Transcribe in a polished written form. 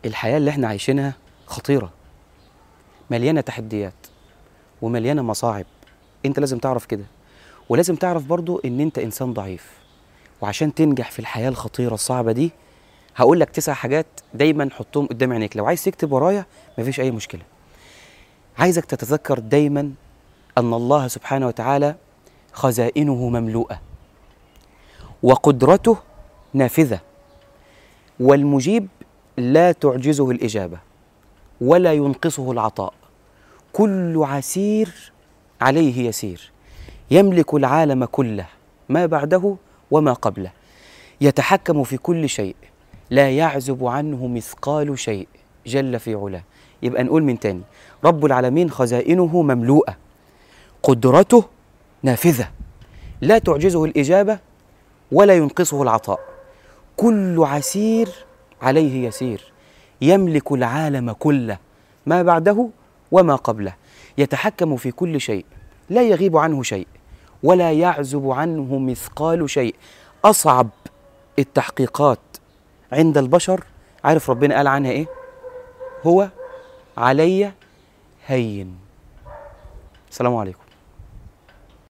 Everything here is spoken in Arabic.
الحياة اللي احنا عايشينها خطيرة، مليانة تحديات ومليانة مصاعب. انت لازم تعرف كده، ولازم تعرف برضو ان انت انسان ضعيف. وعشان تنجح في الحياة الخطيرة الصعبة دي هقول لك 9 حاجات دايما حطهم قدام عينيك. لو عايز تكتب ورايا مفيش اي مشكلة. عايزك تتذكر دايما ان الله سبحانه وتعالى خزائنه مملوءة، وقدرته نافذة، والمجيب لا تعجزه الإجابة ولا ينقصه العطاء، كل عسير عليه يسير، يملك العالم كله ما بعده وما قبله، يتحكم في كل شيء، لا يعزب عنه مثقال شيء، جل في علاه. يبقى نقول من تاني: رب العالمين خزائنه مملوءة، قدرته نافذة، لا تعجزه الإجابة ولا ينقصه العطاء، كل عسير عليه يسير، يملك العالم كله ما بعده وما قبله، يتحكم في كل شيء، لا يغيب عنه شيء ولا يعزب عنه مثقال شيء. أصعب التحقيقات عند البشر عارف ربنا قال عنها إيه؟ هو علي هين. السلام عليكم.